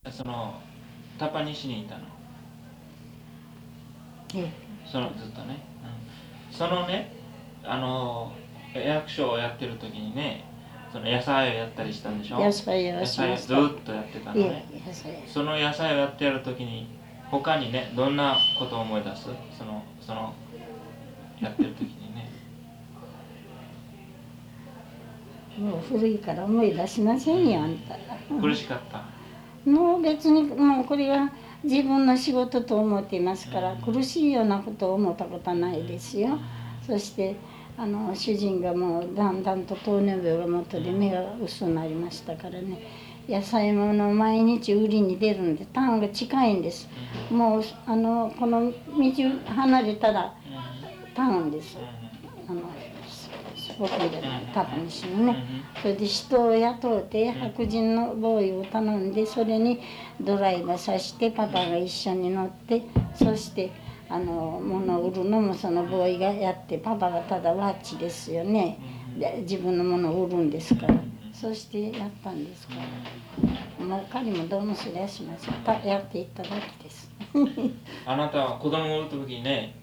そのタパニシにいたの。そのずっとね、そのね、役所をやってる時にね、その野菜をやったりしたんでしょ。 野菜をしました。 野菜をずっとやってたのね。その野菜をやってやる時に他にね、どんなことを思い出す？そのやってる時にね。 もう古いから思い出しませんよ、あんた。 苦しかった？ もう別にもうこれは自分の仕事と思っていますから、苦しいようなことを思ったことはないですよ。そして主人がもうだんだんと糖尿病が元で目が薄くなりましたからね、野菜もの毎日売りに出るんで、タウンが近いんです。もうこの道離れたらタウンです。僕でタパニシのね。それで人を雇うて白人のボーイを頼んで、それにドライバーさしてパパが一緒に乗って、そして物を売るのもそのボーイがやって、パパがただワッチですよね。で自分のものを売るんですから、そしてやったんですから、もう彼もどうもすりゃしません。やっていっただけです。 あなたは子供を産む時にね、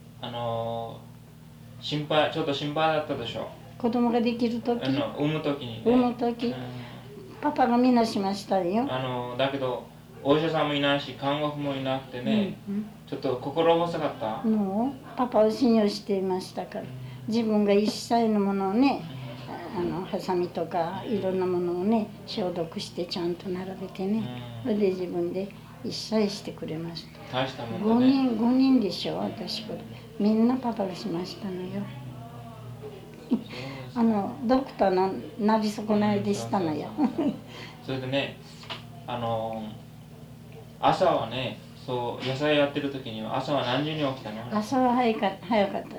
ちょっと心配だったでしょ。 子供ができる時、 産む時にね。 産む時、パパがみなしましたよ。 だけどお医者さんもいないし看護婦もいなくてね、ちょっと心細かった？ もうパパを信用していましたから、自分が一切のものをね、ハサミとかいろんなものをね消毒してちゃんと並べてね、それで自分で一切してくれました。 大したもんだね。 5人でしょ、私これみんなパパがしましたのよ。ドクターのなり損ないでしたのよ。 それでね、朝はね、そう野菜やってる時には朝は何時に起きたの？ 朝は早かった。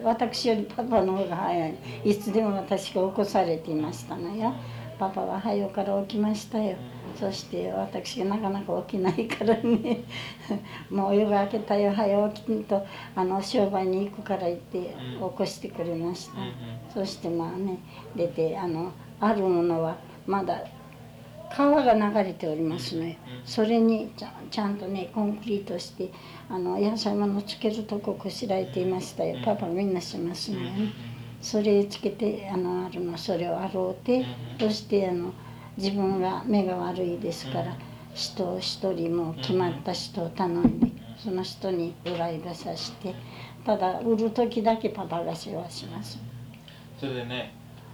私よりパパの方が早い。いつでも私が起こされていましたのよ。パパは早から起きましたよ。そして私がなかなか起きないからねもう夜が明けたよ、早起きんと商売に行くから言って起こしてくれました。そしてまあね、出てあるものはまだ川が流れておりますのよ。それにちゃんとねコンクリートして野菜物つけるとここしらえていましたよ。パパみんなしますのよね。それつけてそれを洗うて、そして自分が目が悪いですから人を一人も決まった人を頼んで、その人にドライバーさして、ただ売る時だけパパが世話します。 それでね、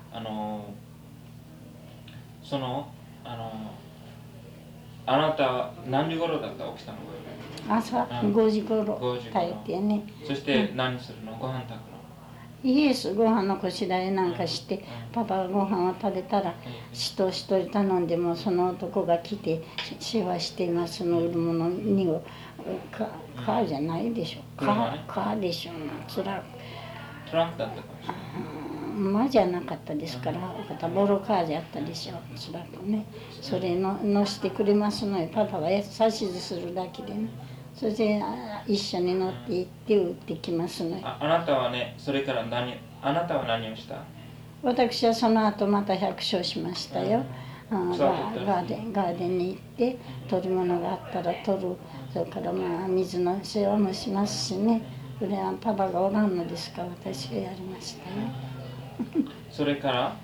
あなたは何時頃だった起きたの？ 朝5時頃帰ってね。 そして何するの？ご飯炊くの？ イエスご飯のこしらえなんかして、パパがご飯を食べたら人一人頼んでもその男が来て世話していますの売るものにをカーじゃないでしょ。カーでしょ。トラックだったかもしれない。 馬じゃなかったですから、ボロカーじゃあったでしょ、トラックね。それ乗してくれますのよ。パパが指図するだけでね。それで一緒に乗って行って売ってきますのよ。 あなたはね、それからあなたは何をした？ 私はその後また百姓しましたよ。ガーデンに行って取るものがあったら取る。それから水の世話もしますしね。それはパパがおらんのですから私がやりましたよ。 それから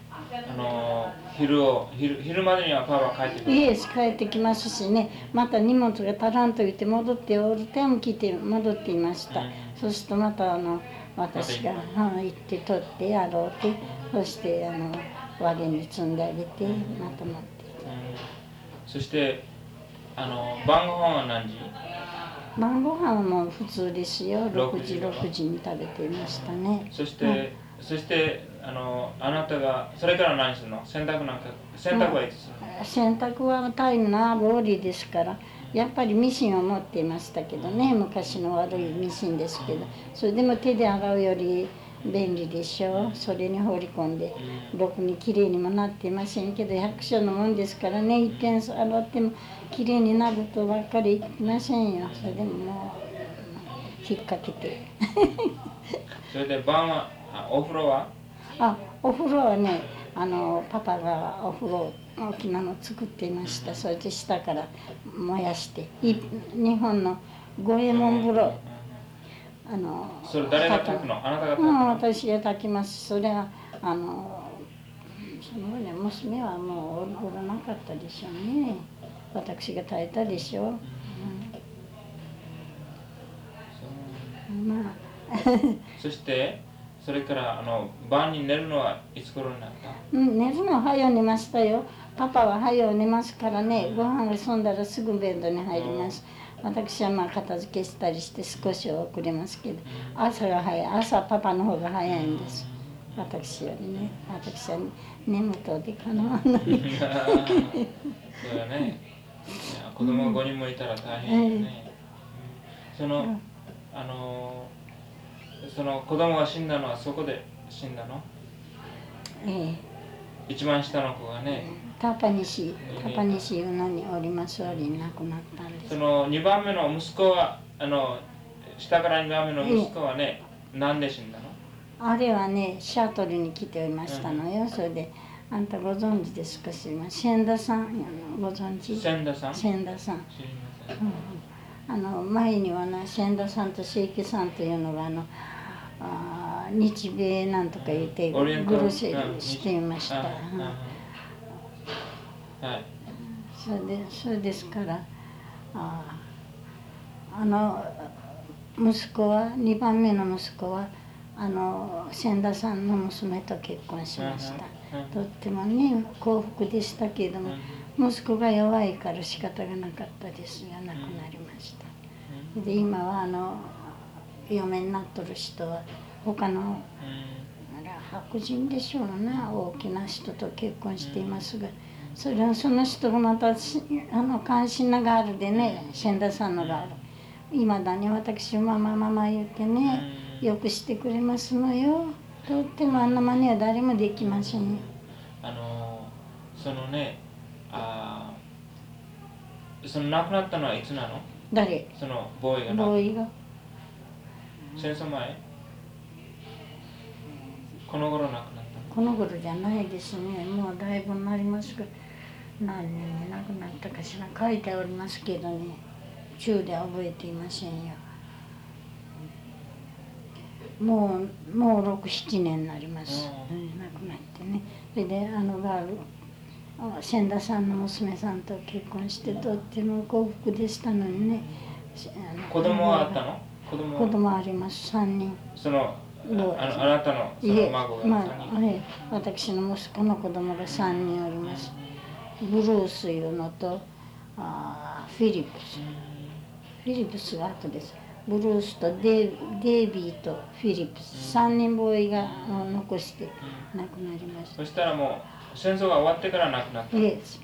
昼までにはパパ帰ってくる？ イエス帰ってきますしね、また荷物が足らんと言って戻ってオルテも来て戻っていました。そうするとまた私が行って取ってやろうて、そしてワゲンに積んであげてまた持って。 そして晩ご飯は何時？ 晩ご飯はもう普通ですよ。6時に食べていましたね。 そしてあなたがそれから何するの？洗濯はいつするの？ 洗濯はタイムのある折ですから、やっぱりミシンを持っていましたけどね、昔の悪いミシンですけど、それでも手で洗うより便利でしょ。それに放り込んでろくにきれいにもなっていませんけど、百姓のもんですからね、一遍洗ってもきれいになるとばっかりいきませんよ。それでももう引っ掛けてそれで晩はお風呂は？ お風呂はね、パパがお風呂大きなの作っていました。それで下から燃やして日本の五右衛門風呂、 それ誰が炊くの？あなたが炊くの？ 私が炊きます。それはそのね、娘はもうおらなかったでしょうね。私が炊いたでしょう。まあそしてそれから晩に寝るのはいつ頃になった？ 寝るのは早う寝ましたよ。パパは早う寝ますからね、ご飯が済んだらすぐベッドに入ります。私はまあ片付けしたりして少し遅れますけど、朝が早い。朝パパの方が早いんです。私よりね。私は眠とでかなわない。 そうだね。子供が5人もいたら大変よね。その子供が死んだのはそこで死んだの？一番下の子がね。 タパニシいうのにおりますおり亡くなったんです。 その2番目の息子は下から2番目の息子はね、なんで死んだの？ あれはね、シャトルに来ていましたのよ。それであんたご存知ですか？千田さんご存知？千田さん。前にはな千田さんと清家さんというのが日米なんとか言ってグルシしていました。それですから息子は2番目の息子は千田さんの娘と結婚しました。とってもね幸福でしたけれども、息子が弱いから仕方がなかったですが亡くなりました。で今は嫁になっとる人は他の白人でしょうな、大きな人と結婚していますが、その人がまた関心なガールでね、千田さんのガールいまだに私ママ言ってね、よくしてくれますのよ。とってもあんな真似は誰もできませんよ。 そのねその亡くなったのはいつなの？ 誰？ そのボーイが。 ボーイが戦争前？この頃亡くなったの？ この頃じゃないですね。もうだいぶになりますが、何年に亡くなったかしら。書いておりますけどね、中では覚えていませんよ。もう6、7年になります、亡くなってね。それで千田さんの娘さんと結婚してとっても幸福でしたのにね。 子供はあったの？子供あります、3人。 あなたのその孫が3人？ 私の息子の子供が3人おります。ブルースいうのとフィリップスが後です。ブルースとデイビーとフィリップス3人ボーイが残して亡くなりました。 そしたらもう戦争が終わってから亡くなった？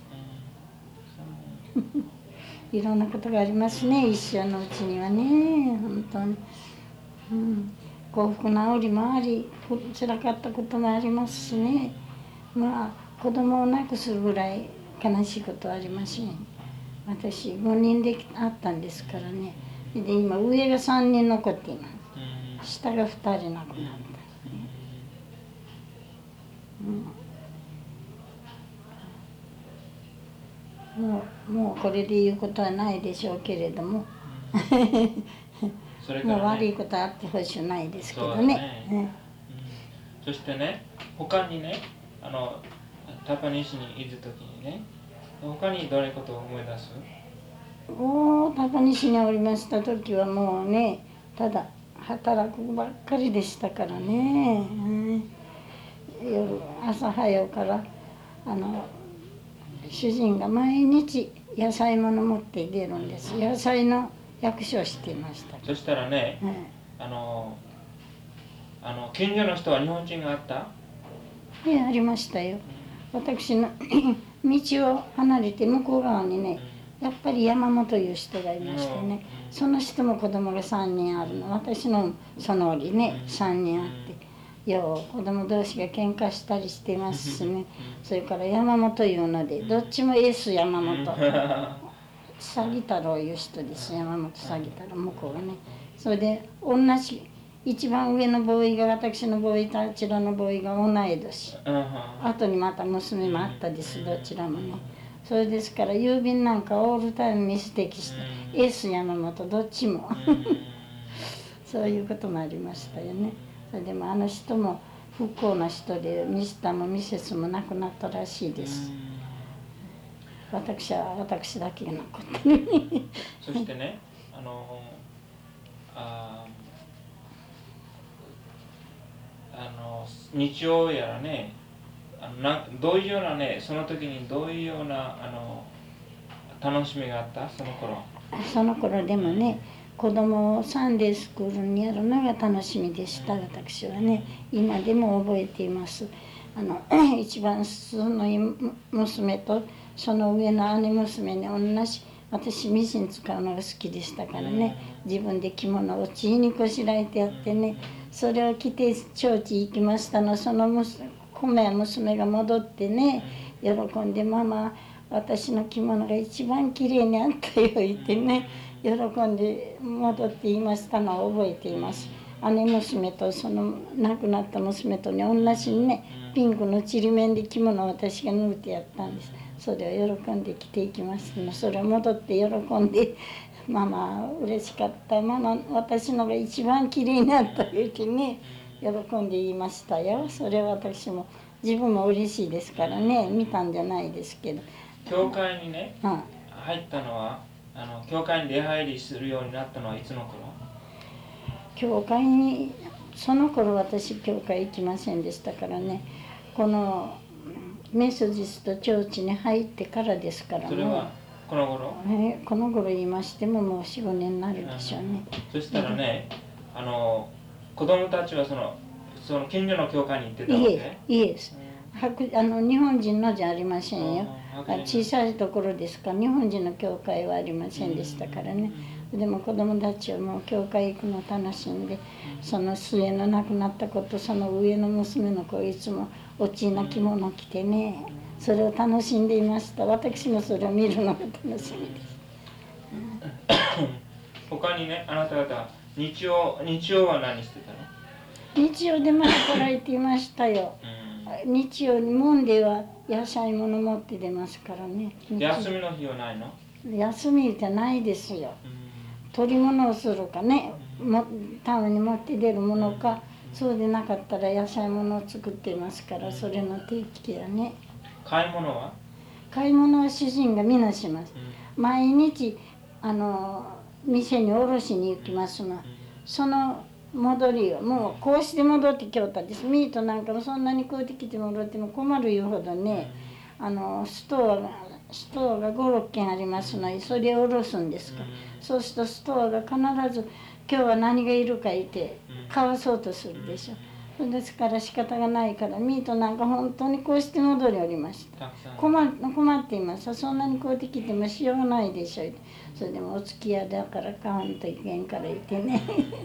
いろんなことがありますね、一生のうちにはね、本当に。幸福な折もあり、辛かったこともありますしね。まあ子供を亡くするぐらい悲しいことはありません。私5人であったんですからね。で今上が3人残っています。下が2人亡くなった。もうこれで言うことはないでしょうけれどももう悪いことはあってほしくないですけどね。 そしてね、他にねタパニシにいる時にね、他にどういうことを思い出す？ タパニシにおりました時はもうね、ただ働くばっかりでしたからね。朝早うから主人が毎日野菜物持って出るんです。野菜の役所をしていました。 そしたらね、近所の人は日本人があった？ ありましたよ。私の道を離れて向こう側にね、やっぱり山本という人がいましてね、その人も子供が3人あるの。私のその折ね3人あって、よう子供同士が喧嘩したりしてますしね。それから山本いうので、どっちもエース山本詐欺太郎いう人です。山本詐欺太郎、向こうがね。それで同じ一番上のボーイが私のボーイとあちらのボーイが同い年。後にまた娘もあったです、どちらもね。それですから郵便なんかオールタイムミステイクして、エース山本どっちもそういうこともありましたよね。それでもあの人も不幸な人で、ミスターもミセスも亡くなったらしいです。私は私だけが残ってるそしてね、日曜やらね、どういうようなね、その時にどういうような楽しみがあった、その頃。 その頃でもね、子供をサンデースクールにやるのが楽しみでした、私はね。今でも覚えています。一番その娘とその上の姉娘に同じ、私ミシン使うのが好きでしたからね、自分で着物を血にこしらえてやってね、それを着てチョーチ行きましたの。その娘が戻ってね、喜んで、ママ私の着物が一番きれいにあったよ言ってね、喜んで戻って言いましたのを覚えています。姉娘とその亡くなった娘とね、同じにね、ピンクのちりめんで着物を私が縫ってやったんです。それを喜んで着ていきましたの。それを戻って喜んで、ママ嬉しかった、ママ私のが一番きれいになった言ってね、喜んで言いましたよ。それは私も自分も嬉しいですからね、見たんじゃないですけど。 教会にね、入ったのは、教会に出入りするようになったのはいつの頃？ 教会に、その頃私教会行きませんでしたからね、このメソジストチョーチに入ってからですからね。 それはこの頃？ この頃言いましてももう 4,5 年になるでしょうね。 そしたらね、子供たちはその近所の教会に行ってたわけ？ いえ、日本人のじゃありませんよ。小さいところですから日本人の教会はありませんでしたからね。でも子供たちはもう教会行くのを楽しんで、その末の亡くなった子とその上の娘の子いつもおちな着物を着てね、それを楽しんでいました。私もそれを見るのが楽しみです。 他にね、あなた方日曜は何してたの？ 日曜でも働いていましたよ。日曜にモンデーは野菜物持って出ますからね。 休みの日はないの？ 休みじゃないですよ。取り物をするかね、タウンに持って出るものか、そうでなかったら野菜物を作っていますから、それの定期やね。 買い物は？ 買い物は主人がみなします。毎日店に卸しに行きますの。その戻りをもうこうして戻ってきよったんです。ミートなんかもそんなに買うてきてもらっても困るいうほどね、ストアが5、6軒ありますので、それを下ろすんですから、そうするとストアが必ず今日は何がいるか言って買わそうとするでしょ。そうですから仕方がないから、ミートなんか本当にこうして戻りおりました。困っています。そんなに買うてきてもしようがないでしょ。それでもお付き合いだから買わんといけんから言ってね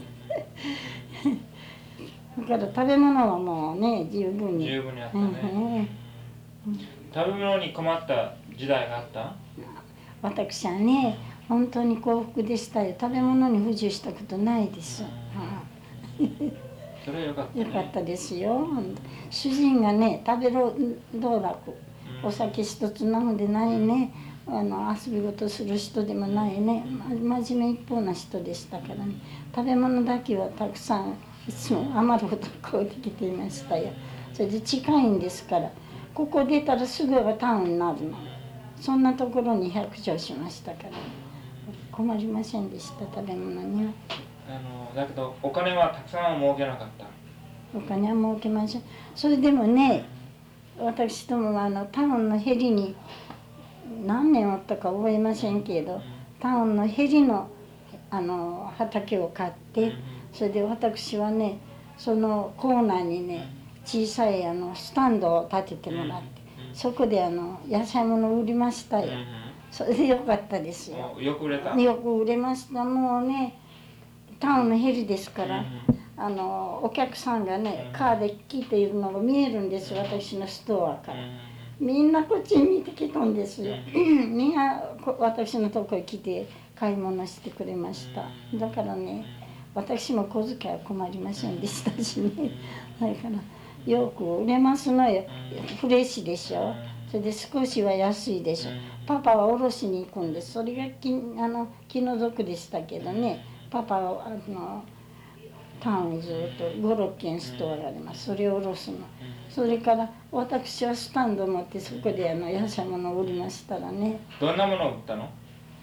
だから食べ物はもうね、十分にあったね。食べ物に困った時代があった？ 私はね、本当に幸福でしたよ。食べ物に不自由したことないです。 それはよかったね。 よかったですよ。主人がね、食べろ道楽、お酒一つ飲むでないね、遊び事する人でもないね、真面目一方な人でしたからね。食べ物だけはたくさんいつも余るほど買うてきていましたよ。それで近いんですから、ここ出たらすぐがタウンになるの。そんなところに100畳しましたから、困りませんでした、食べ物には。 だけどお金はたくさんは儲けなかった？ お金は儲けません。それでもね、私どもはタウンのヘリに何年おったか覚えませんけど、タウンのヘリの畑を買って、それで私はね、そのコーナーにね、小さいスタンドを建ててもらって、そこで野菜物を売りましたよ。それでよかったですよ。 よく売れた？ よく売れました。もうね、タウンのヘリですから、お客さんがね、カーで来ているのが見えるんです、私のストアから。みんなこっちに見てきたんですよ。みんな私のとこへ来て買い物してくれました。だからね、 私も小遣いは困りませんでしたしね。だからよく売れますのよ。フレッシュでしょ。それで少しは安いでしょ。パパは卸しに行くんです。それが気の毒でしたけどね。パパはタウンにずっと5、6軒ストアがあります。それを卸すの。それから私はスタンド持ってそこで野菜物を売りましたらね。 どんなものを売ったの？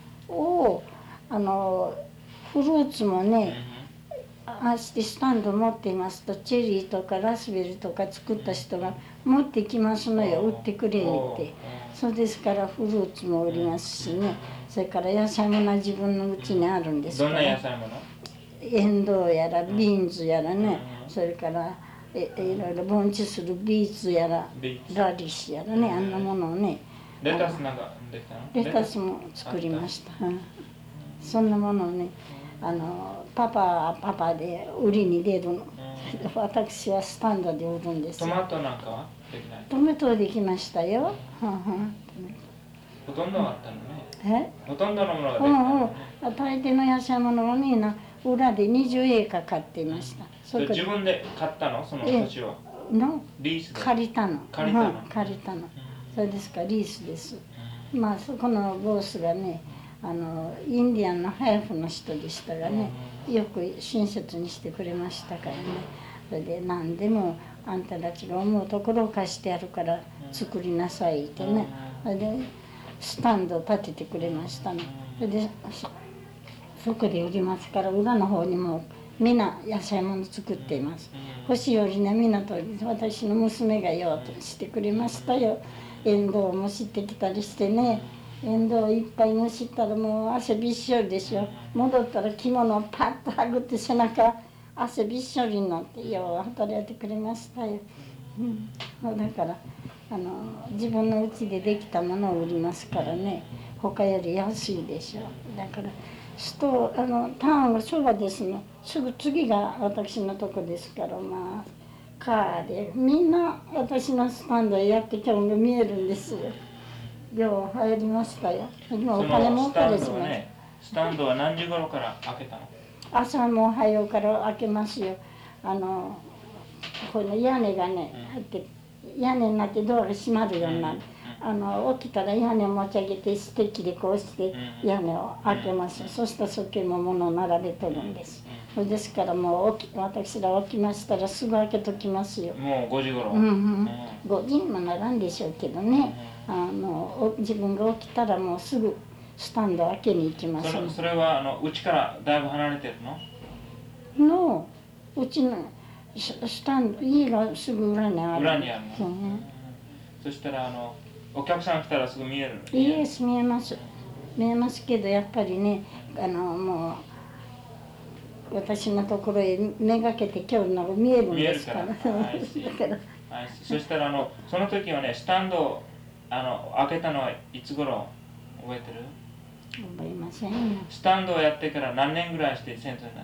フルーツもね、ああしてスタンド持っていますと、チェリーとかラズベリーとか作った人が持ってきますのよ、売ってくれにって。そうですからフルーツも売りますしね。それから野菜も自分の家にあるんですから。 どんな野菜もの？ エンドウやらビーンズやらね、それからいろいろ盆地するビーツやらラディッシュやらね、あんなものをね。 レタスなんかできたの？ レタスも作りました。そんなものをね、パパで売りに出るの。私はスタンドで売るんです。 トマトなんかはできない？ トマトはできましたよ。 ほとんどあったのね。ほとんどのものができたのね。 大抵の野菜物はみんな裏で20エーカー買っていました。 自分で買ったの？その土地はリースで借りたの。 借りたの。 借りたの。それですからリースです。まあそこのボスがね、インディアンのハーフの人でしたがね、よく親切にしてくれましたからね。それで何でもあんたたちが思うところを貸してやるから作りなさいってね。それでスタンドを立ててくれましたの。それでそこで売りますから、裏の方にもみんな野菜物作っています。欲しいよりね、みんなと私の娘がようとしてくれましたよ。エンドウをむしってきたりしてね、エンドウいっぱいむしったらもう汗びっしょりでしょ。戻ったら着物をパッとはぐって背中汗びっしょりになってよう働いてくれましたよ。だから自分の家でできたものを売りますからね、他より安いでしょ。だからタウンがそばですね。すぐ次が私のとこですから、まあカーでみんな私のスタンドへやってきたのが見えるんですよ。よう入りましたよ。今お金儲かですね。 スタンドは何時頃から開けたの？ 朝もおはようから開けますよ。この屋根がね、屋根になってドアが閉まるようになる。起きたら屋根を持ち上げてステッキでこうして屋根を開けます。そしたらそこも物を並べてるんです。ですからもう私ら起きましたらすぐ開けときますよ。 もう5時頃。 5時にもならんでしょうけどね。自分が起きたらもうすぐスタンド開けに行きます。 それは家からだいぶ離れてるの？ うちのスタンド、家がすぐ裏にある。 裏にあるの？そしたらお客さん来たらすぐ見える？ イエス見えます。見えますけどやっぱりね、もう私のところへめがけて今日のが見えるんですから。だからそしたらその時はね、スタンドを開けたのはいつ頃覚えてる？ 覚えませんよ。 スタンドをやってから何年ぐらいして先生になった？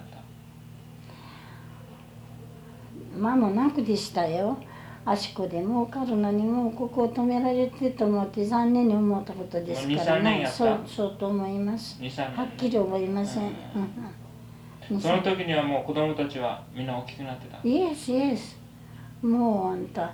間もなくでしたよ。あそこで儲かるのにもうここを止められてと思って残念に思ったことですからね。そうと思います。はっきり覚えません。 その時にはもう子供たちはみんな大きくなってた？ イエスイエス。もうあんた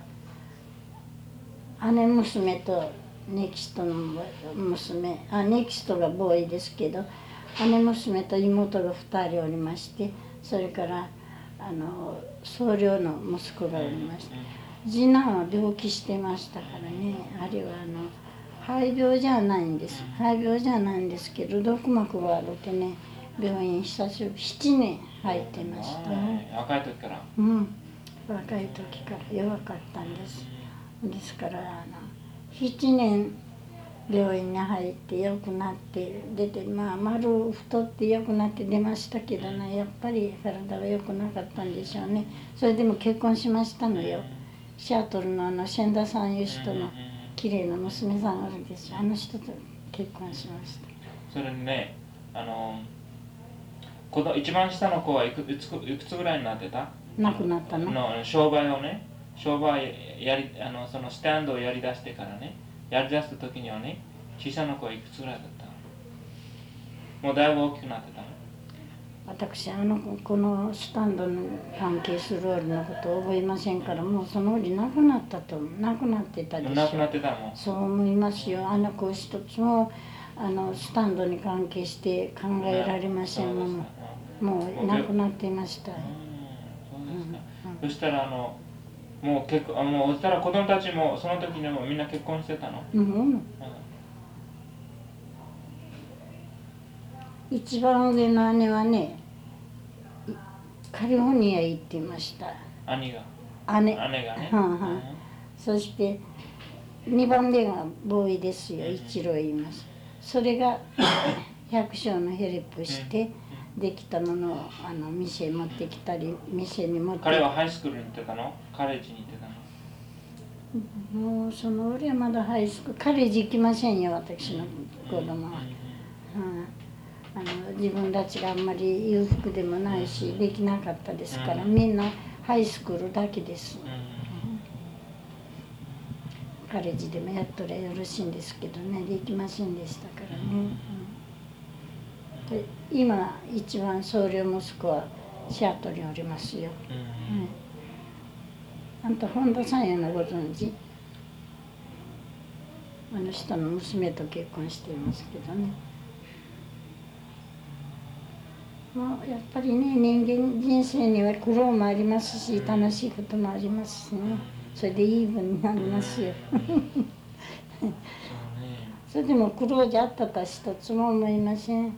姉娘とネキストの娘、ネキストがボーイですけど、姉娘と妹が2人おりまして、それから僧侶の息子がおりまして、次男は病気してましたからね。あれは肺病じゃないんです。肺病じゃないんですけど、毒膜が悪くてね、病院久しぶり7年入ってました。 若い時から？ 若い時から弱かったんです。ですから7年病院に入って良くなって出て、丸太って良くなって出ましたけどね、やっぱり体が良くなかったんでしょうね。それでも結婚しましたのよ。シアトルのシェンダさんいう人の綺麗な娘さんがあるでしょ。あの人と結婚しました。 それにね、一番下の子はいくつぐらいになってた？ 亡くなったの？ 商売そのスタンドをやりだしてからね、やりだした時にはね、小さな子はいくつぐらいだった？もうだいぶ大きくなってたの？ 私このスタンドに関係する折のことを覚えませんから、もうその折亡くなってたでしょ。 亡くなってたの？ そう思いますよ。子一つもスタンドに関係して考えられませんもの。もう亡くなっていました。 そしたらもうそしたら子供たちもその時にもみんな結婚してたの？ 一番上の姉はね、カリフォルニアへ行っていました。 姉がね。 そして2番目がボーイですよ。一郎言います。それが百姓のヘルプしてできたものを店に持ってきたり、店に持って。 彼はハイスクールに行ってたの？カレッジに行ってたの？ もうその俺はまだハイスクール、カレッジ行きませんよ、私の子供は。自分たちがあんまり裕福でもないしできなかったですから、みんなハイスクールだけです。カレッジでもやっとりゃよろしいんですけどね、できませんでしたからね。で今一番総領息子はシアトルにおりますよ。あんた本田さんやのご存知？あの人の娘と結婚していますけどね。もうやっぱりね、人間人生には苦労もありますし、楽しいこともありますしね。それでいい分になりますよ。それでも苦労じゃあったとは一つも思いません。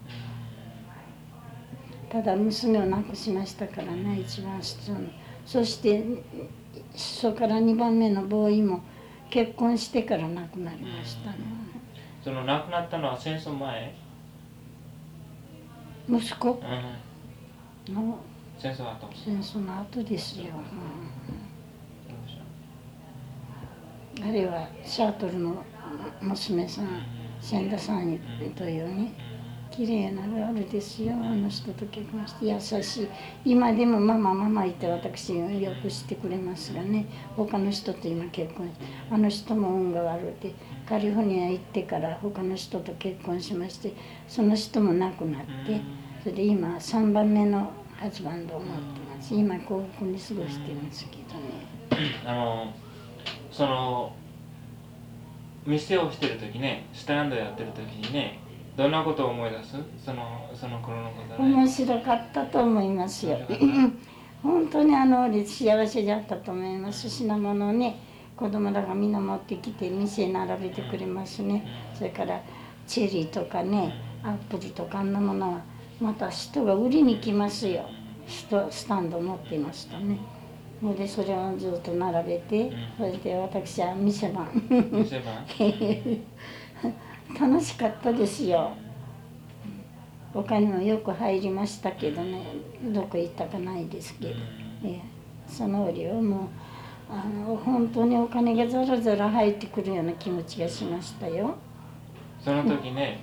ただ娘を亡くしましたからね、一番下の。そしてそこから2番目のボーイも結婚してから亡くなりましたね。 その亡くなったのは戦争前？ 息子の戦争後？ 戦争の後ですよ。あれはシャートルの娘さん、千田さんというね、綺麗なガールですよ。あの人と結婚して優しい。今でもママ言って私をよくしてくれますがね、他の人と今結婚して、あの人も運が悪くてカリフォルニア行ってから他の人と結婚しまして、その人も亡くなって、それで今3番目のハズバンドを持ってます。今幸福に過ごしてますけどね。 その店をしてる時ね、スタンドやってる時にね、どんなことを思い出す？その頃のことね。 面白かったと思いますよ。本当に幸せだったと思います。品物をね、子供らがみんな持ってきて店に並べてくれますね。それからチェリーとかね、アップルとかあんなものはまた人が売りに来ますよ。スタンド持っていますとね。でそれをずっと並べて、それで私は店番。楽しかったですよ。お金もよく入りましたけどね、どこ行ったかないですけど、その折はもう本当にお金がザラザラ入ってくるような気持ちがしましたよ。 その時ね、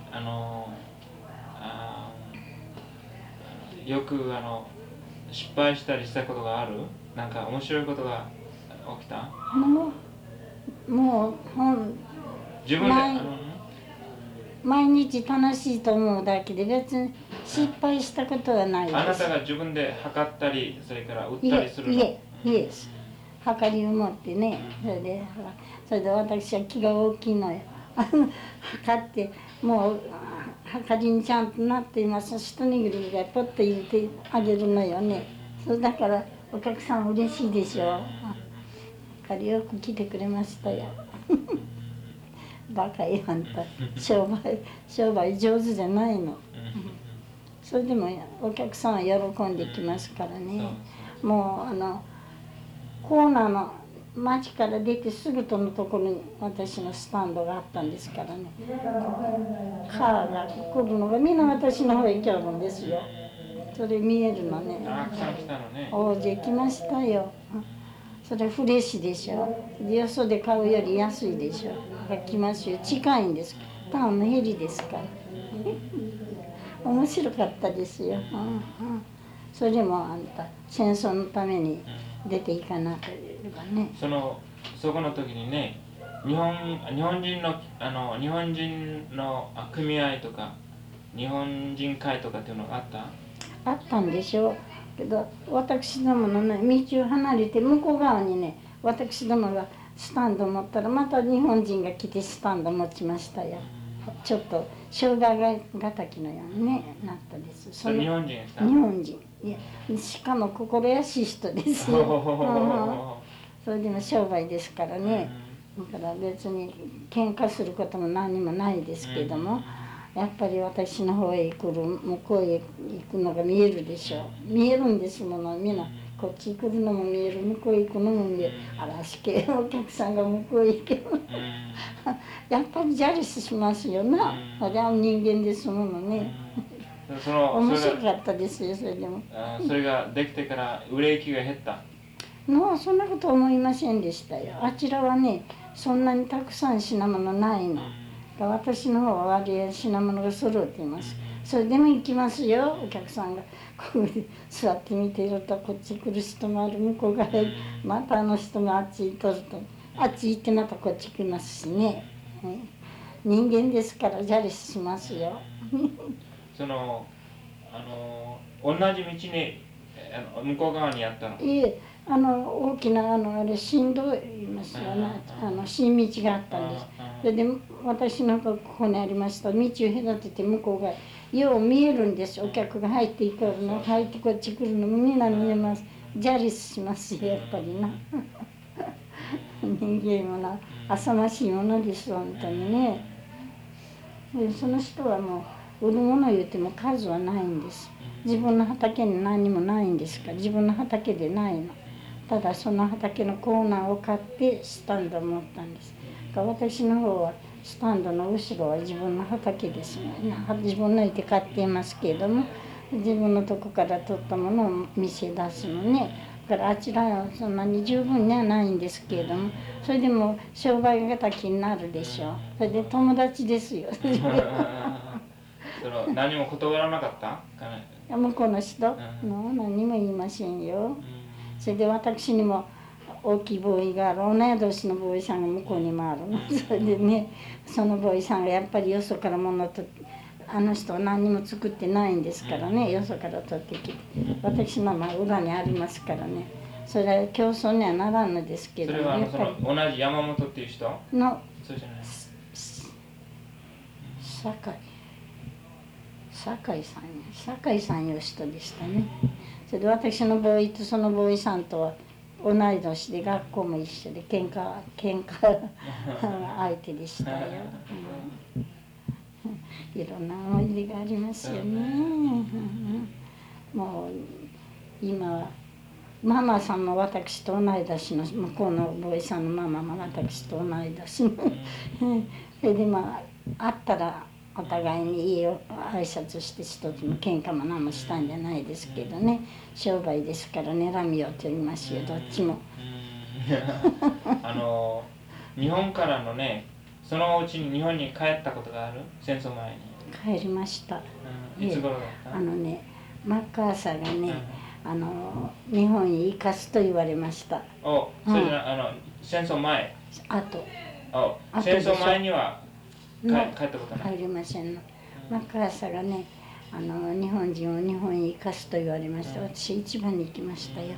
よく失敗したりしたことがある？なんか面白いことが起きた？ もう自分で毎日楽しいと思うだけで別に失敗したことはないです。 あなたが自分で測ったり、それから売ったりするの？ いえ、測りを持ってね、それで私は気が大きいのよ。測ってもう測りにちゃんとなっています。一握りぐらいポッと入れてあげるのよね。それだからお客さん嬉しいでしょ。よく来てくれましたよ。バカよあんた、商売上手じゃないの。それでもお客さんは喜んできますからね。もうコーナーの町から出てすぐとのところに私のスタンドがあったんですからね。カーが来るのがみんな私の方へ来るんですよ。それ見えるのね。大勢来ましたよ。それフレッシュでしょ。よそで買うより安いでしょ。来ますよ。近いんです。タウンのヘリですから。面白かったですよ。それもあんた戦争のために出ていかなければね。 そこの時にね、日本人の組合とか日本人会とかっていうのがあった？ あったんでしょうけど、私どもの、ね、道を離れて向こう側にね、私どもがスタンド持ったらまた日本人が来てスタンド持ちましたよ。ちょっと障害がたきのように、ね、なったです。 それ日本人ですか？ 日本人。いや、しかも心優しい人ですよ。それでも商売ですからね。だから別に喧嘩することも何もないですけども、やっぱり私の方へ来る、向こうへ行くのが見えるでしょう。見えるんですもの、みんな。こっち来るのも見える、向こうへ行くのも見える。嵐系お客さんが向こうへ行ける。やっぱりジャリスしますよな。それは人間ですものね。面白かったですよ、それでも。 それができてから売れ行きが減った？ そんなこと思いませんでしたよ。あちらはね、そんなにたくさん品物ないの。私の方は割合品物が揃っています。それでも行きますよ、お客さんが。ここで座って見ていると、こっち来る人もある、向こう側へ、またあの人があっち行っとると、あっち行ってまたこっち来ますしね。人間ですからジャリスしますよ。 同じ道に向こう側にあったの？ いえ、大きなあれ新道言いますよね。新道があったんです。それで私のここにありました道を隔てて向こうがよう見えるんです。お客が入っていくの、入ってこっち来るのもみんな見えます。ジャリスしますよ、やっぱりな。人間もな、浅ましいものです、本当にね。でその人はもう売るもの言うても数はないんです。自分の畑に何もないんですから、自分の畑でないの。ただその畑のコーナーを買ってスタンドを持ったんです。私の方はスタンドの後ろは自分の畑ですね。自分の家で買っていますけれども、自分のとこから取ったものを店出すのね。だからあちらはそんなに十分にはないんですけれども、それでも商売敵になるでしょう。それで友達ですよ。 何も断らなかった？ 向こうの人、何も言いませんよ。それで私にも大きいボーイがある、同い年のボーイさんが向こうにもあるの。それでね、そのボーイさんがやっぱりよそから物とあの人は何にも作ってないんですからね、よそから取ってきて、私の裏にありますからね、それは競争にはならんのですけど、 それは同じ山本っていう人のそうじゃない？ 酒井さんいう人でしたね。それで私のボーイとそのボーイさんとは同い年で学校も一緒で喧嘩相手でしたよ。いろんな思い出がありますよね。もう今はママさんも私と同い年の、向こうのボーイさんのママも私と同い年のそれで会ったらお互いにいい挨拶して一つも喧嘩も何もしたんじゃないですけどね、商売ですから睨みを取りますよ、どっちも。 日本からのね、そのうちに日本に帰ったことがある？戦争前に帰りました。 いつ頃だった？ マッカーサーがね、日本に行かすと言われました。 それじゃ戦争前？戦争前には帰ったことない？ 帰りませんの。マッカーサーがね、日本人を日本に行かすと言われました。私一番に行きましたよ。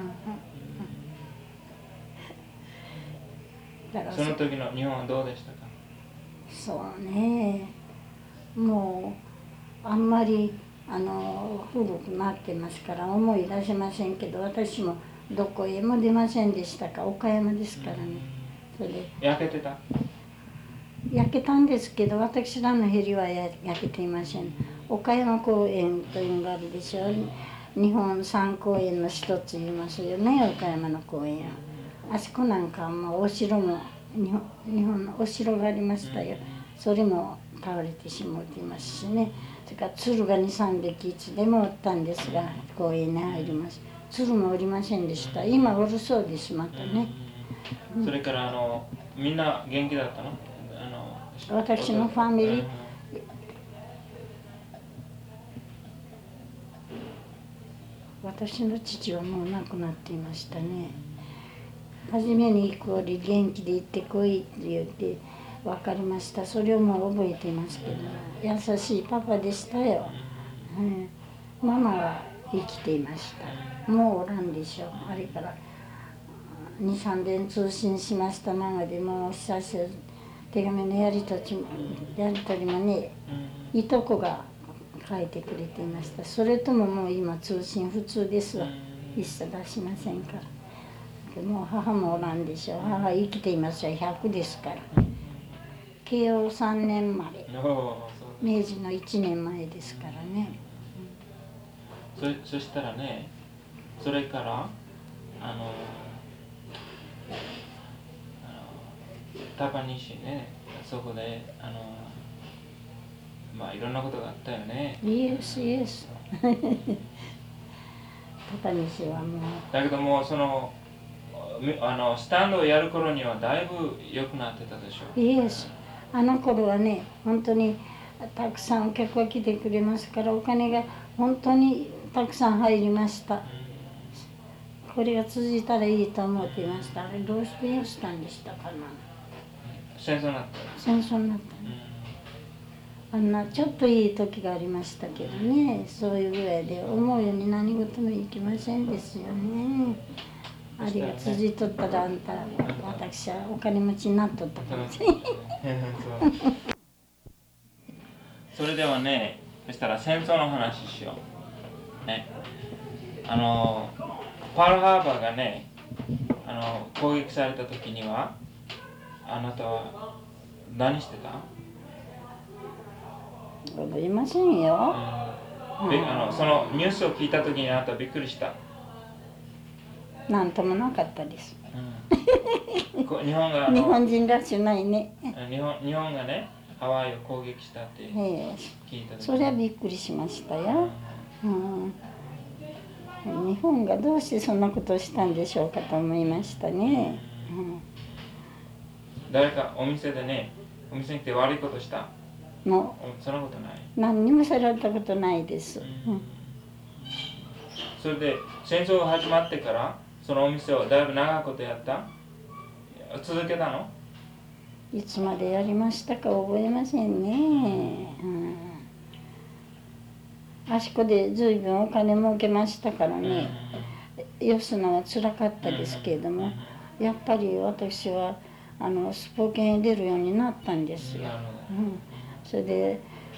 その時の日本はどうでしたか？ そうね、もうあんまり古くなってますから思い出せませんけど、私もどこへも出ませんでしたか、岡山ですからね。それで焼けてた？ 焼けたんですけど、私らのヘリは焼けていません。岡山公園というのがあるでしょう。日本三公園の一つ言いますよね、岡山の公園は。あそこなんかはお城も日本のお城がありましたよ。それも倒れてしまっていますしね。それから鶴が2、3匹いつでもおったんですが、公園に入ります。鶴もおりませんでした。今おるそうです、またね。 それからみんな元気だったの？ 私のファミリー、私の父はもう亡くなっていましたね。初めに行くより元気で行ってこいって言って分かりました。それをもう覚えていますけど、優しいパパでしたよ。 ママは生きていました。もうおらんでしょう。あれから2、3年通信しました長で、もう久しぶり手紙のやり取りもね、いとこが書いてくれていました。それとももう今通信普通ですわ。一切出しませんから。もう母もおらんでしょう。母生きていますよ。100ですから。慶応3年生まれ。明治の1年前ですからね。 そしたらね、それから高西ね、そこでまあいろんなことがあったよね。 イエスイエス。高西はもう。 だけどもうそのスタンドをやる頃にはだいぶ良くなってたでしょ。 イエス。あの頃はね、本当にたくさんお客が来てくれますから、お金が本当にたくさん入りました。これが続いたらいいと思っていました。あれどうしてやしたんでしたかな。 戦争になった。 戦争になった、あんなちょっといい時がありましたけどね、そういうぐらいで思うように何事もいきませんですよね。あれが続いとったら、あんた私はお金持ちになっとったかもしれない。 それではね、そしたら戦争の話しようね。パールハーバーがね、攻撃された時にはあなたは何してた？ 覚えませんよ。 そのニュースを聞いた時にあなたはびっくりした？ なんともなかったです。 日本人らしくないね。 日本がね、ハワイを攻撃したって聞いた時、 それはびっくりしましたよ。日本がどうしてそんなことをしたんでしょうかと思いましたね。 誰かお店に来て悪いことした？ のそんなことない。 何にもされたことないです。 それで戦争が始まってからそのお店をだいぶ長いことやった？続けたの？ いつまでやりましたか覚えませんね。あそこで随分お金儲けましたからね、よすのはつらかったですけれども、やっぱり私はスポーケンに出るようになったんですよ。それで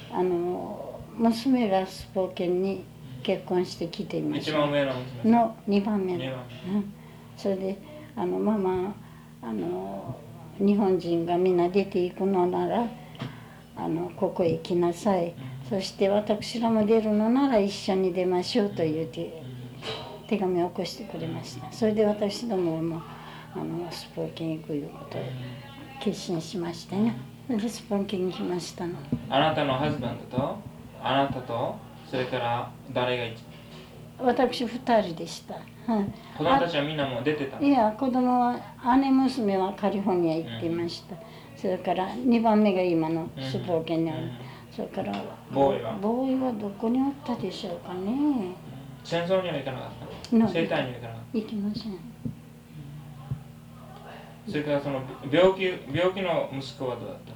娘がスポーケンに結婚してきていました。 一番上の娘の2番目の。それでママ日本人がみんな出ていくのならここへ来なさい、そして私らも出るのなら一緒に出ましょうという手紙を起こしてくれました。それで私どももスポーケン行くいうことを決心しましてね。それでスポーケンに来ましたの。 あなたのハズバンドとあなたとそれから誰が一番？ 私2人でした。 子供たちはみんなもう出てた？ いや、子供は姉娘はカリフォルニア行っていました。それから2番目が今のスポーケンにある。それからボーイはどこにおったでしょうかね。 戦争には行かなかった？生体には行かなかった？ 行きません。 それからその病気の息子はどうだった？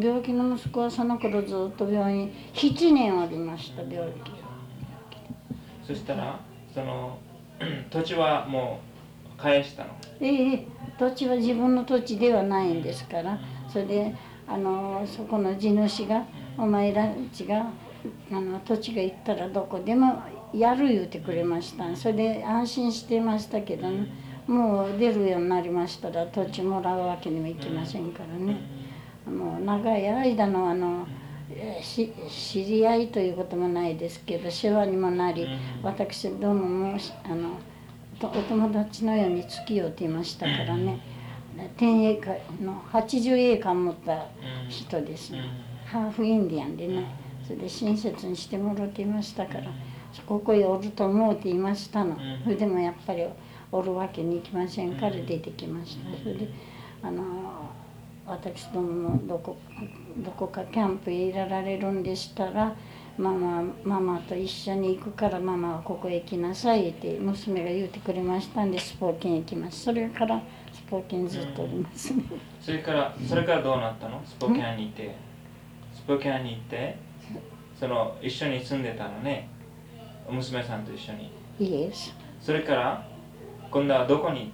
病気の息子はその頃ずっと病院7年ありました。病気。 そしたらその土地はもう返したの？ 土地は自分の土地ではないんですから、それでそこの地主がお前らちが土地が行ったらどこでもやる言うてくれました。それで安心してましたけどね、もう出るようになりましたら土地もらうわけにもいきませんからね。もう長い間の知り合いということもないですけど世話にもなり、私どうもお友達のように付き合うていましたからね。10エーカーの80エーカー持った人ですね。ハーフインディアンでね、それで親切にしてもらっていましたから、ここへおると思うていましたの。それでもやっぱりおるわけにいきませんから出てきました。それで私どももどこかキャンプへいられるんでしたら、ママと一緒に行くからママはここへ来なさいって娘が言うてくれましたんでスポーケン行きます。それからスポーケンずっとおりますね。 それからどうなったの？スポーケンに行ってその一緒に住んでたのね。 娘さんと一緒に。 イエス。 それから今度はどこに行った？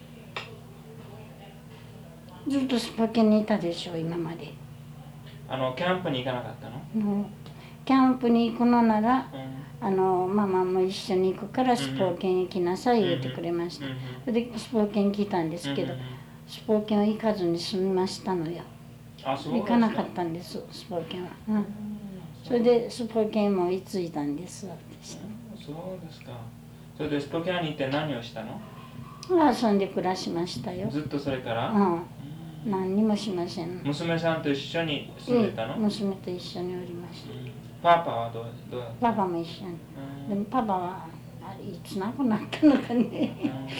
ずっとスポケンにいたでしょ、今まで。 キャンプに行かなかったの？ キャンプに行くのなら、 うん、 ママも一緒に行くからスポーケン行きなさい言ってくれました。で、スポーケン来たんですけど、スポーケンは行かずに済みましたのよ。行かなかったんです、スポーケンは。それでスポーケンも居ついたんです。 そうですか。それでスポーケンに行って何をしたの？ 遊んで暮らしましたよ。 ずっとそれから？ 何にもしません。 娘さんと一緒に住んでたの？ 娘と一緒におりました。 パパはどう？ パパも一緒に。でもパパはいつ亡くなったのかね。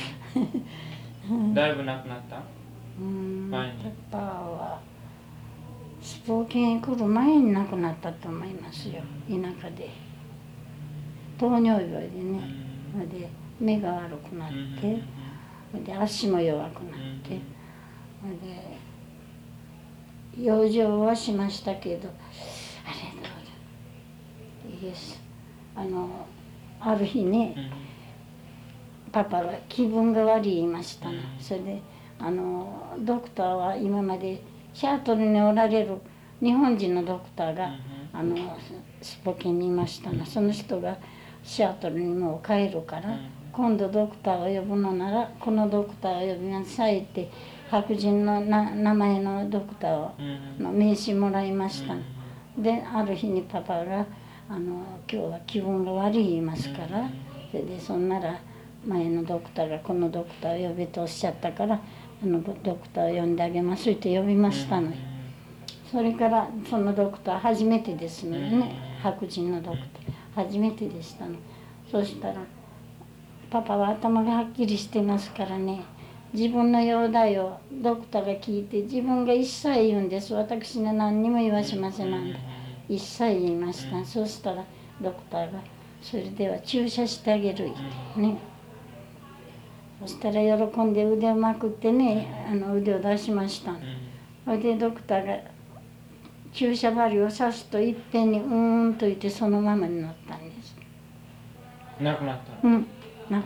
だいぶ亡くなった？ パパはスポーケン来る前に亡くなったと思いますよ、田舎で。糖尿病でね。で目が悪くなって、で足も弱くなって、で養生はしましたけど、あれどうだ、イエス、ある日ね、パパが気分が悪い言いましたの。それでドクターは今までシャトルにおられる日本人のドクターがスポケンにいましたの。その人がシアトルにもう帰るから、今度ドクターを呼ぶのならこのドクターを呼びなさいって白人の名前のドクターの名刺もらいました。である日にパパが今日は気分が悪い言いますから、それでそんなら前のドクターがこのドクターを呼べとおっしゃったからドクターを呼んであげますって呼びましたのよ。それからそのドクター初めてですのよね、白人のドクター初めてでしたの。そしたらパパは頭がはっきりしてますからね、自分の容体をドクターが聞いて自分が一切言うんです。私に何にも言わしませんなんて一切言いました。そうしたらドクターがそれでは注射してあげるね。そしたら喜んで腕をまくってね、腕を出しました。それでドクターが注射針を刺すといっぺんにと言ってそのままになったんです。 亡くなった？ 亡くなった。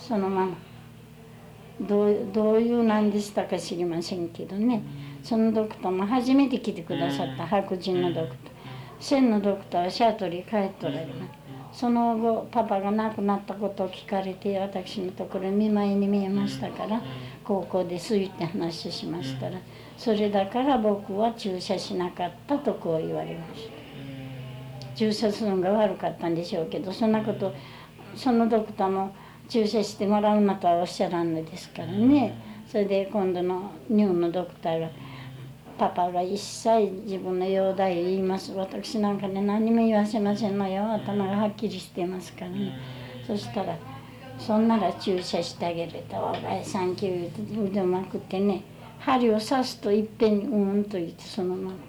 そのまま。どういう何でしたか知りませんけどね、そのドクターも初めて来てくださった白人のドクター。線のドクターはシャトルに帰っておられます。その後パパが亡くなったことを聞かれて私のところ見舞いに見えましたから、高校でそう言って話しましたら、それだから僕は注射しなかったとこう言われました。注射するのが悪かったんでしょうけど、そんなことそのドクターも注射してもらうなとはおっしゃらんのですからね。それで今度の日本のドクターがパパが一切自分の容体を言います。私なんかね何も言わせませんのよ、頭がはっきりしてますからね。そしたらそんなら注射してあげると、おばあさんきゅう言って腕をまくってね、針を刺すといっぺんにと言ってそのまま。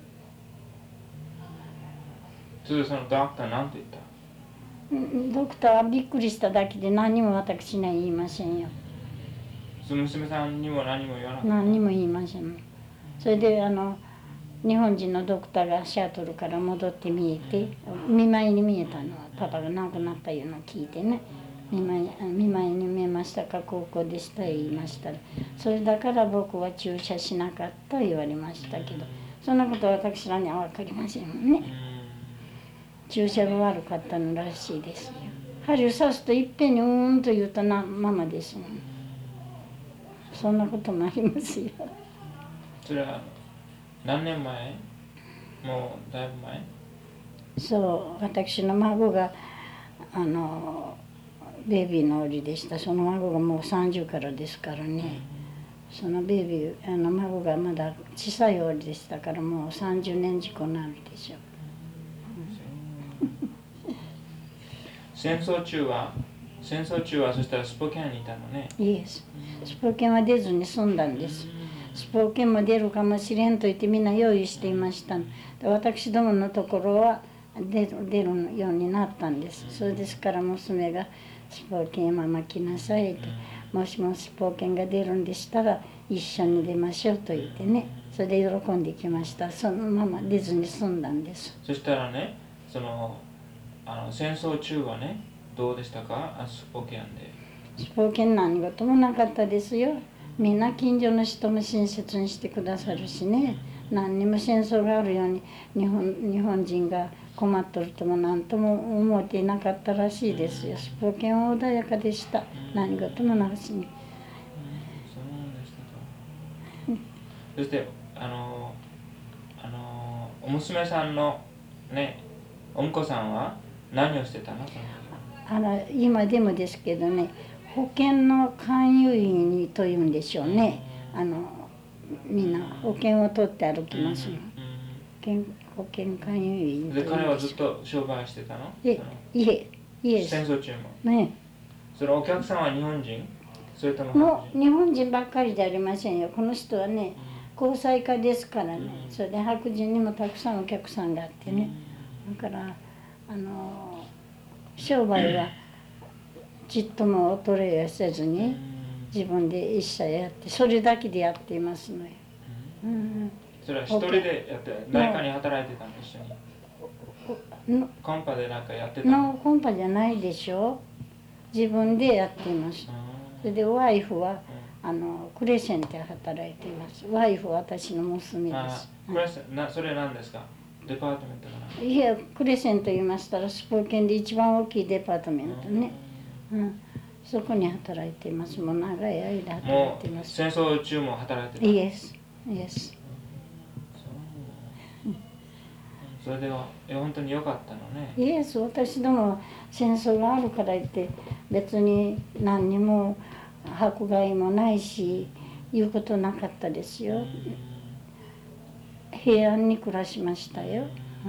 それでそのドクター何て言った？ ドクターはびっくりしただけで何も私には言いませんよ。 その娘さんにも何も言わなかった？ 何にも言いません。それで日本人のドクターがシャトルから戻って見えて、見舞いに見えたのはパパが亡くなったいうのを聞いてね、見舞いに見えましたか、高校でした言いましたら、それだから僕は注射しなかった言われましたけど、そんなことは私らには分かりませんもんね。注射が悪かったのらしいですよ。針を刺すといっぺんにと言うとママですもん。そんなこともありますよ。 それは何年前？もうだいぶ前？ そう、私の孫がベイビーの折でした。その孫がもう30からですからね。そのベイビー孫がまだ小さい折でしたから、もう30年事故になるでしょう。 戦争中はそしたらスポケンにいたのね。 イエス。スポケンは出ずに済んだんです。スポケンも出るかもしれんと言ってみんな用意していました。私どものところは出るようになったんです。それですから娘がスポケンママ来なさいって、もしもスポケンが出るんでしたら一緒に出ましょうと言ってね、それで喜んできました。そのまま出ずに済んだんです。 そしたらね、その戦争中はね、どうでしたか、スポケンで。 スポケン何事もなかったですよ。みんな近所の人も親切にしてくださるしね、何にも戦争があるように日本人が困っとるとも何とも思っていなかったらしいですよ。スポケンは穏やかでした。何事もなしに。 そうでしたと。そしてお娘さんのね、お婿さんは何をしてたの？ 今でもですけどね、保険の勧誘員というんでしょうね。みんな保険を取って歩きますの。保険勧誘員というんでしょう。 で、彼はずっと商売してたの？ いえ。 戦争中も。 ね。 そのお客さんは日本人？それとも白人？ 日本人ばっかりじゃありませんよ。この人はね、交際家ですからね。それで白人にもたくさんお客さんがあってね。だから商売はちっとも衰えせずに自分で一社やって、それだけでやっていますのよ。 それは一人でやって、誰かに働いてたの？一緒にコンパでなんかやってたの？ コンパじゃないでしょ。自分でやっています。それでワイフはクレセンで働いています。ワイフは私の娘です。 それは何ですか？デパートメントかな？ いや、クレセンと言いましたらスポーケンで一番大きいデパートメントね。そこに働いています。もう長い間働いています。 戦争中も働いてた？ イエス。 それでは本当に良かったのね。 イエス、私ども戦争があるから言って別に何にも迫害もないし言うことなかったですよ。平安に暮らしましたよ。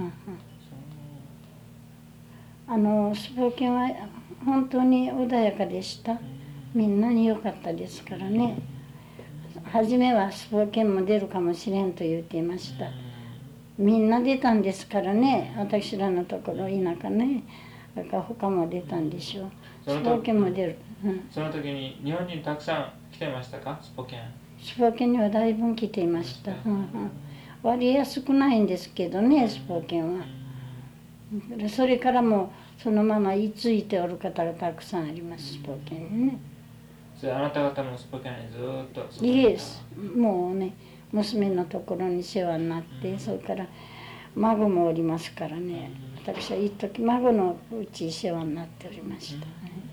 スポーケンは本当に穏やかでした。みんなに良かったですからね。初めはスポーケンも出るかもしれんと言っていました。みんな出たんですからね、私らのところ田舎ね。だから他も出たんでしょう。スポーケンも出る。 その時に日本人たくさん来てましたか？スポーケン。 スポーケンにはだいぶ来ていました。割合少ないんですけどね、スポーケンは。それからもそのまま居ついておる方がたくさんあります、スポーケンにね。 それあなた方もスポーケンにずっと？ イエス、もうね、娘のところに世話になって、それから孫もおりますからね、私は一時孫のうち世話になっておりましたね。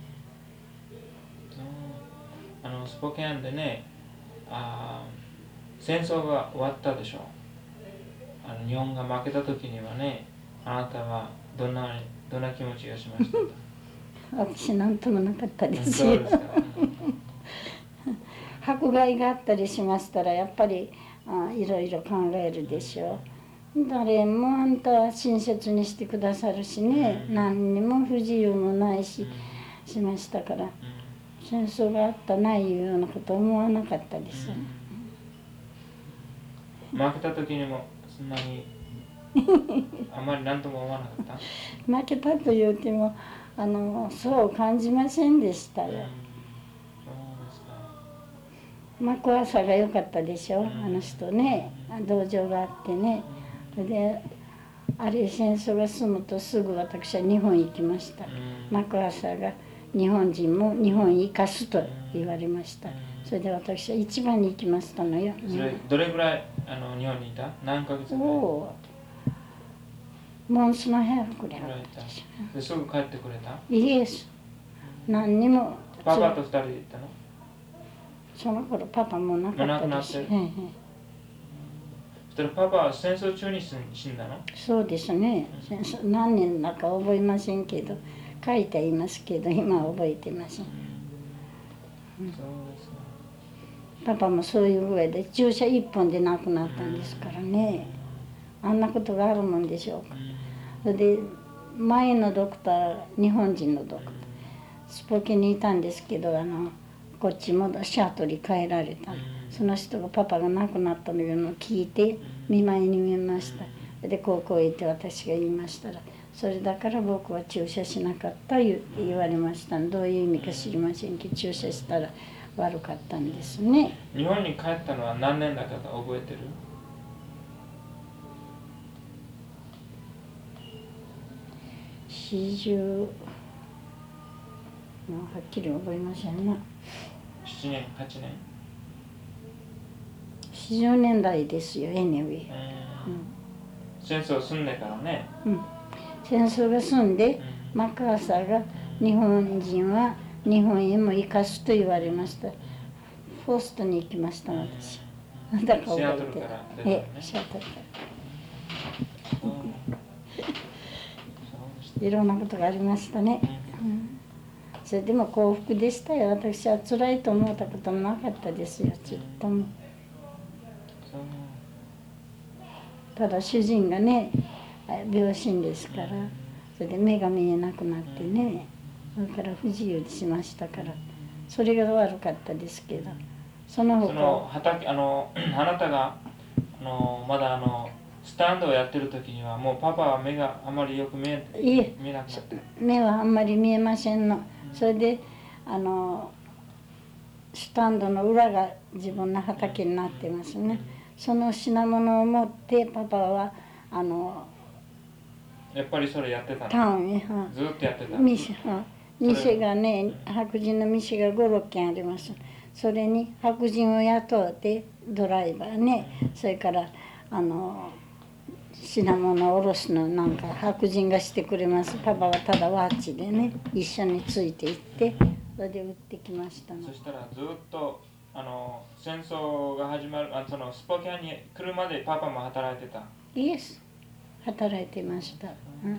スポーケンでね、戦争が終わったでしょ。日本が負けた時にはね、あなたはどんな気持ちがしましたか？ 私なんともなかったですよ。 そうですか。 迫害があったりしましたらやっぱりいろいろ考えるでしょう。誰もあんたは親切にしてくださるしね、何にも不自由もないししましたから、戦争があったないいうようなこと思わなかったです。 負けた時にもそんなにあんまり何とも思わなかった？ 負けたと言うてもそう感じませんでしたよ。怖さが良かったでしょ、あの人ね。同情があってね。であれ戦争が済むとすぐ私は日本行きました。マクアーサーが日本人も日本に生かすと言われました。それで私は一番に行きましたのよ。 それどれぐらい日本にいた？何ヶ月ぐらい？ モンスの部屋くらいですぐ帰ってくれた？ イエス。何にも。 パパと2人で行ったの？ その頃パパもなかったです。 そしたらパパは戦争中に死んだの？ そうですね。何年だか覚えませんけど、書いていますけど今は覚えてません。パパもそういう具合で注射1本で亡くなったんですからね。あんなことがあるもんでしょうか。それで前のドクター、日本人のドクター、スポケにいたんですけどこっちもシャートに帰られた。その人がパパが亡くなったのを聞いて見舞いに見ました。で高校へ行って私が言いましたら、それだから僕は注射しなかった言われました。どういう意味か知りませんけど、注射したら悪かったんですね。 日本に帰ったのは何年だか覚えてる 40、はっきり覚えませんな。 7年、8年。 40年代ですよ、anyway。 戦争済んでからね。 戦争が済んで、マッカーサーが日本人は日本へも生かすと言われました。フォーストに行きました、私。だから覚えて。 シアトルから出たのね。 シアトルから。いろんなことがありましたね。それでも幸福でしたよ。私は辛いと思ったこともなかったですよ、ちっとも。ただ主人がね、病身ですから、それで目が見えなくなってね、それから不自由しましたから、それが悪かったですけど、その他畑あなたがまだスタンドをやってる時にはもうパパは目があまりよく見えなくなって、 目はあんまり見えませんの。それでスタンドの裏が自分の畑になってますね。その品物を持ってパパはやっぱりそれやってたの。 タウンへ、 ずっとやってた。 店がね、白人の店が5、6軒あります。それに白人を雇ってドライバーね、それから品物を下ろすのなんか白人がしてくれます。パパはただワッチでね、一緒についていってそれで売ってきましたの。 そしたらずっと戦争が始まるそのスポキャンに来るまでパパも働いてた。 イエス、働いてました。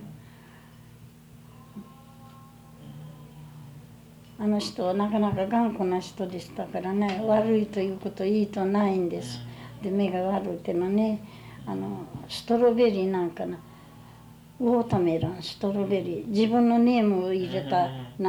あの人はなかなか頑固な人でしたからね、悪いということいいとないんです。で目が悪くてもね、ストロベリーなんかな、ウォーターメロン、ストロベリー、自分のネームを入れた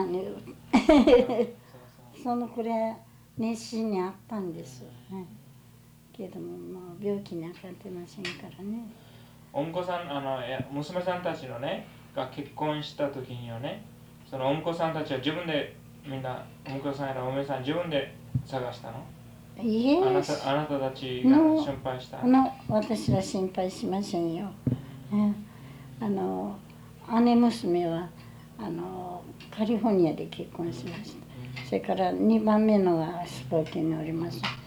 そのこれ熱心にあったんです、けどももう病気にかかってませんからね。 お婿さん娘さんたちのねが結婚した時にはね、そのお婿さんたちは自分でみんなお婿さんやらお嫁さん自分で探したの？ イエス、 あなたたちが心配した？ 私は心配しませんよ。姉娘はカリフォルニアで結婚しました。それから2番目のはスポーキーにおります。